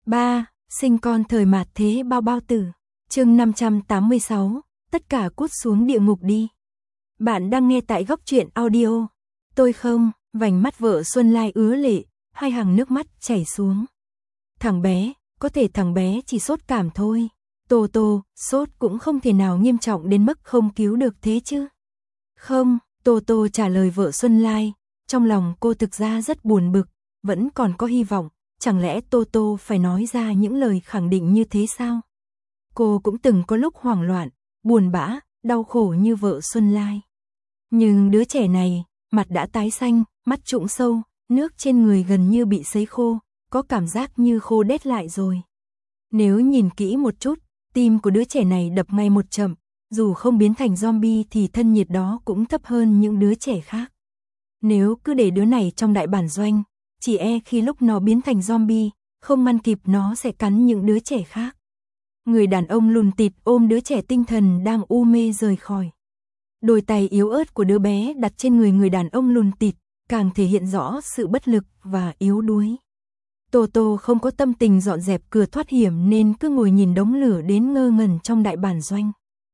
3. Sinh con thời mạt thế bao bao tử. Chương 586, tất cả cút xuống địa ngục đi. Bạn đang nghe tại Góc Truyện Audio. Tôi không, vành mắt vợ Xuân Lai ứa lệ, hai hàng nước mắt chảy xuống. Thằng bé, có thể thằng bé chỉ sốt cảm thôi. Tô Tô, sốt cũng không thể nào nghiêm trọng đến mức không cứu được thế chứ. Không, Tô Tô trả lời vợ Xuân Lai, trong lòng cô thực ra rất buồn bực, vẫn còn có hy vọng, chẳng lẽ Tô Tô phải nói ra những lời khẳng định như thế sao? Cô cũng từng có lúc hoảng loạn, buồn bã, đau khổ như vợ Xuân Lai. Nhưng đứa trẻ này, mặt đã tái xanh, mắt trũng sâu, nước trên người gần như bị sấy khô, có cảm giác như khô đét lại rồi. Nếu nhìn kỹ một chút, tim của đứa trẻ này đập ngay một chậm, dù không biến thành zombie thì thân nhiệt đó cũng thấp hơn những đứa trẻ khác. Nếu cứ để đứa này trong đại bản doanh, chỉ e khi lúc nó biến thành zombie, không ngăn kịp nó sẽ cắn những đứa trẻ khác. Người đàn ông lùn tịt ôm đứa trẻ tinh thần đang u mê rời khỏi. Đôi tay yếu ớt của đứa bé đặt trên người đàn ông lùn tịt, càng thể hiện rõ sự bất lực và yếu đuối. Tô Tô không có tâm tình dọn dẹp cửa thoát hiểm nên cứ ngồi nhìn đống lửa đến ngơ ngẩn trong đại bản doanh.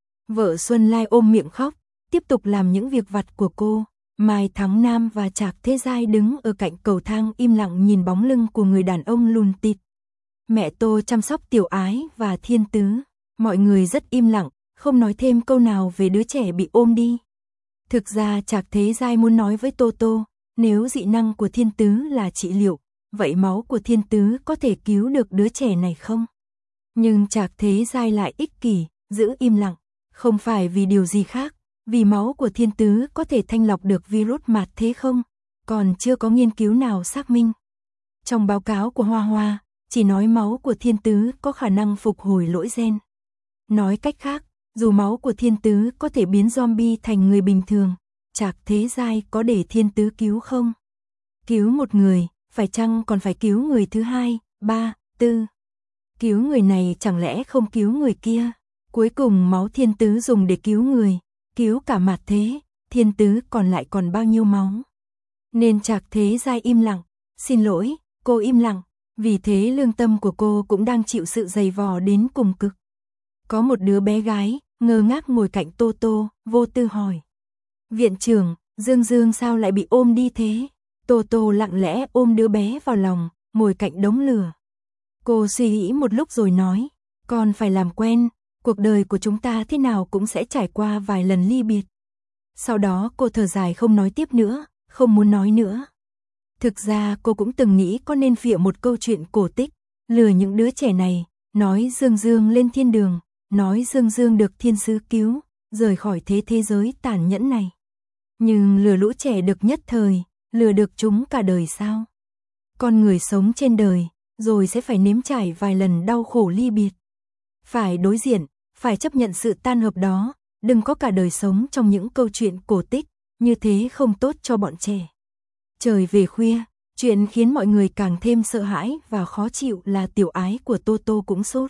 Vợ Xuân Lai ôm miệng khóc, tiếp tục làm những việc vặt của cô. Mai Thắng Nam và Trạc Thế Giai đứng ở cạnh cầu thang im lặng nhìn bóng lưng của người đàn ông lùn tịt. Mẹ Tô chăm sóc Tiểu Ái và Thiên Tứ. Mọi người rất im lặng, không nói thêm câu nào về đứa trẻ bị ôm đi. Thực ra Trạc Thế Giai muốn nói với Tô Tô, nếu dị năng của Thiên Tứ là trị liệu, vậy máu của Thiên Tứ có thể cứu được đứa trẻ này không? Nhưng Trạc Thế Giai lại ích kỷ, giữ im lặng, không phải vì điều gì khác, vì máu của Thiên Tứ có thể thanh lọc được virus mạt thế không? Còn chưa có nghiên cứu nào xác minh. Trong báo cáo của Hoa Hoa, chỉ nói máu của Thiên Tứ có khả năng phục hồi lỗi gen. Nói cách khác, dù máu của Thiên Tứ có thể biến zombie thành người bình thường, Trạc Thế Giai có để Thiên Tứ cứu không? Cứu một người, phải chăng còn phải cứu người thứ hai, ba, tư? Cứu người này chẳng lẽ không cứu người kia? Cuối cùng máu Thiên Tứ dùng để cứu người, cứu cả mạt thế, Thiên Tứ còn lại còn bao nhiêu máu? Nên Trạc Thế Giai im lặng, xin lỗi, cô im lặng, vì thế lương tâm của cô cũng đang chịu sự dày vò đến cùng cực. Có một đứa bé gái, ngơ ngác ngồi cạnh Tô Tô, vô tư hỏi. Viện trưởng, Dương Dương sao lại bị ôm đi thế? Tô Tô lặng lẽ ôm đứa bé vào lòng, ngồi cạnh đống lửa. Cô suy nghĩ một lúc rồi nói, con phải làm quen, cuộc đời của chúng ta thế nào cũng sẽ trải qua vài lần ly biệt. Sau đó cô thở dài không nói tiếp nữa, không muốn nói nữa. Thực ra cô cũng từng nghĩ có nên phịa một câu chuyện cổ tích, lừa những đứa trẻ này, nói Dương Dương lên thiên đường, nói Dương Dương được thiên sứ cứu, rời khỏi thế giới tàn nhẫn này. Nhưng lừa lũ trẻ được nhất thời, lừa được chúng cả đời sao? Con người sống trên đời, rồi sẽ phải nếm trải vài lần đau khổ ly biệt. Phải đối diện, phải chấp nhận sự tan hợp đó, đừng có cả đời sống trong những câu chuyện cổ tích, như thế không tốt cho bọn trẻ. Trời về khuya, chuyện khiến mọi người càng thêm sợ hãi và khó chịu là Tiểu Ái của Tô Tô cũng sốt.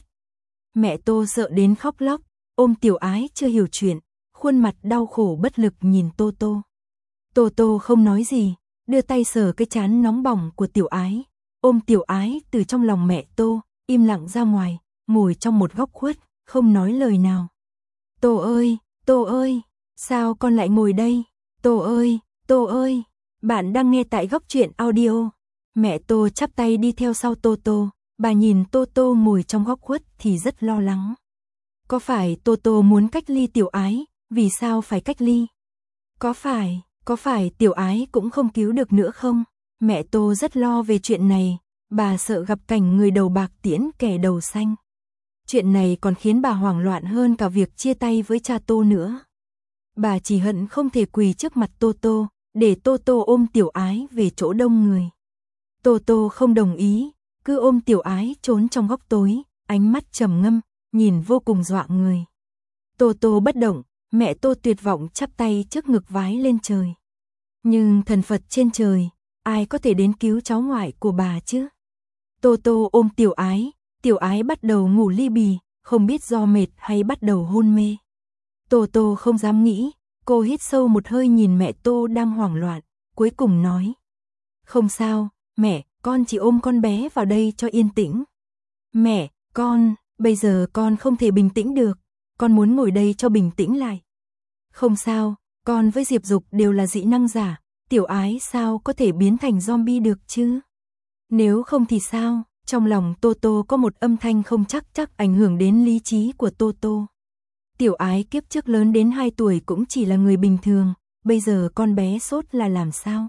Mẹ Tô sợ đến khóc lóc, ôm Tiểu Ái chưa hiểu chuyện, khuôn mặt đau khổ bất lực nhìn Tô Tô. Tô Tô không nói gì, đưa tay sờ cái trán nóng bỏng của Tiểu Ái, ôm Tiểu Ái từ trong lòng mẹ Tô, im lặng ra ngoài, ngồi trong một góc khuất, không nói lời nào. Tô ơi, sao con lại ngồi đây? Tô ơi, bạn đang nghe tại Góc Truyện Audio. Mẹ Tô chắp tay đi theo sau Tô Tô, bà nhìn Tô Tô ngồi trong góc khuất thì rất lo lắng. Có phải Tô Tô muốn cách ly Tiểu Ái, vì sao phải cách ly? Có phải Tiểu Ái cũng không cứu được nữa không? Mẹ Tô rất lo về chuyện này, bà sợ gặp cảnh người đầu bạc tiễn kẻ đầu xanh. Chuyện này còn khiến bà hoảng loạn hơn cả việc chia tay với cha Tô nữa. Bà chỉ hận không thể quỳ trước mặt Tô Tô, để Tô Tô ôm Tiểu Ái về chỗ đông người. Tô Tô không đồng ý, cứ ôm Tiểu Ái trốn trong góc tối, ánh mắt trầm ngâm, nhìn vô cùng dọa người. Tô Tô bất động, mẹ Tô tuyệt vọng chắp tay trước ngực vái lên trời. Nhưng thần Phật trên trời, ai có thể đến cứu cháu ngoại của bà chứ? Tô Tô ôm Tiểu Ái bắt đầu ngủ li bì, không biết do mệt hay bắt đầu hôn mê. Tô Tô không dám nghĩ, cô hít sâu một hơi nhìn mẹ Tô đang hoảng loạn, cuối cùng nói. Không sao, mẹ, con chỉ ôm con bé vào đây cho yên tĩnh. Mẹ, bây giờ con không thể bình tĩnh được, con muốn ngồi đây cho bình tĩnh lại. Không sao, con với Diệp Dục đều là dị năng giả, Tiểu Ái sao có thể biến thành zombie được chứ? Nếu không thì sao? Trong lòng Toto có một âm thanh không chắc ảnh hưởng đến lý trí của Toto. Tiểu Ái kiếp trước lớn đến 2 tuổi cũng chỉ là người bình thường, bây giờ con bé sốt là làm sao?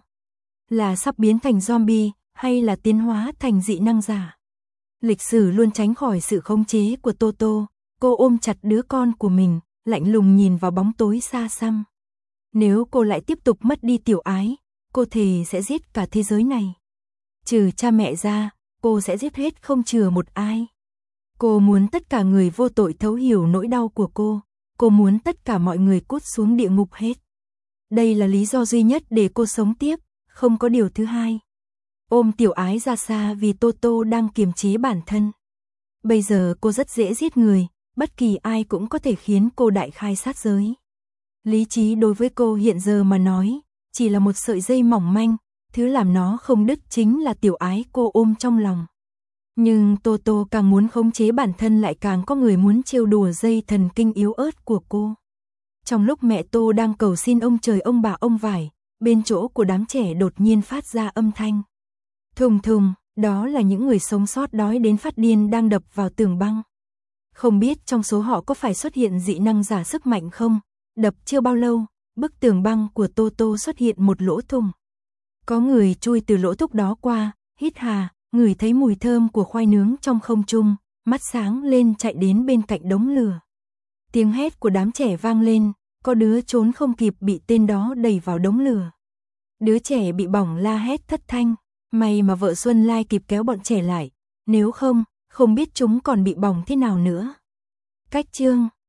Là sắp biến thành zombie, hay là tiến hóa thành dị năng giả? Lịch sử luôn tránh khỏi sự khống chế của Toto, cô ôm chặt đứa con của mình, lạnh lùng nhìn vào bóng tối xa xăm. Nếu cô lại tiếp tục mất đi Tiểu Ái, cô thề sẽ giết cả thế giới này. Trừ cha mẹ ra, cô sẽ giết hết không chừa một ai. Cô muốn tất cả người vô tội thấu hiểu nỗi đau của cô muốn tất cả mọi người cút xuống địa ngục hết. Đây là lý do duy nhất để cô sống tiếp, không có điều thứ hai. Ôm Tiểu Ái ra xa vì Toto đang kiềm chế bản thân. Bây giờ cô rất dễ giết người, bất kỳ ai cũng có thể khiến cô đại khai sát giới. Lý trí đối với cô hiện giờ mà nói, chỉ là một sợi dây mỏng manh, thứ làm nó không đứt chính là Tiểu Ái cô ôm trong lòng. Nhưng Toto càng muốn khống chế bản thân lại càng có người muốn trêu đùa dây thần kinh yếu ớt của cô. Trong lúc mẹ Tô đang cầu xin ông trời ông bà ông vải, bên chỗ của đám trẻ đột nhiên phát ra âm thanh. Thùng thùng, đó là những người sống sót đói đến phát điên đang đập vào tường băng. Không biết trong số họ có phải xuất hiện dị năng giả sức mạnh không? Đập chưa bao lâu, bức tường băng của Toto xuất hiện một lỗ thủng. Có người chui từ lỗ thủng đó qua, hít hà, ngửi thấy mùi thơm của khoai nướng trong không trung, mắt sáng lên chạy đến bên cạnh đống lửa. Tiếng hét của đám trẻ vang lên, có đứa trốn không kịp bị tên đó đẩy vào đống lửa. Đứa trẻ bị bỏng la hét thất thanh, may mà vợ Xuân Lai kịp kéo bọn trẻ lại, nếu không biết chúng còn bị bỏng thế nào nữa. Cách chương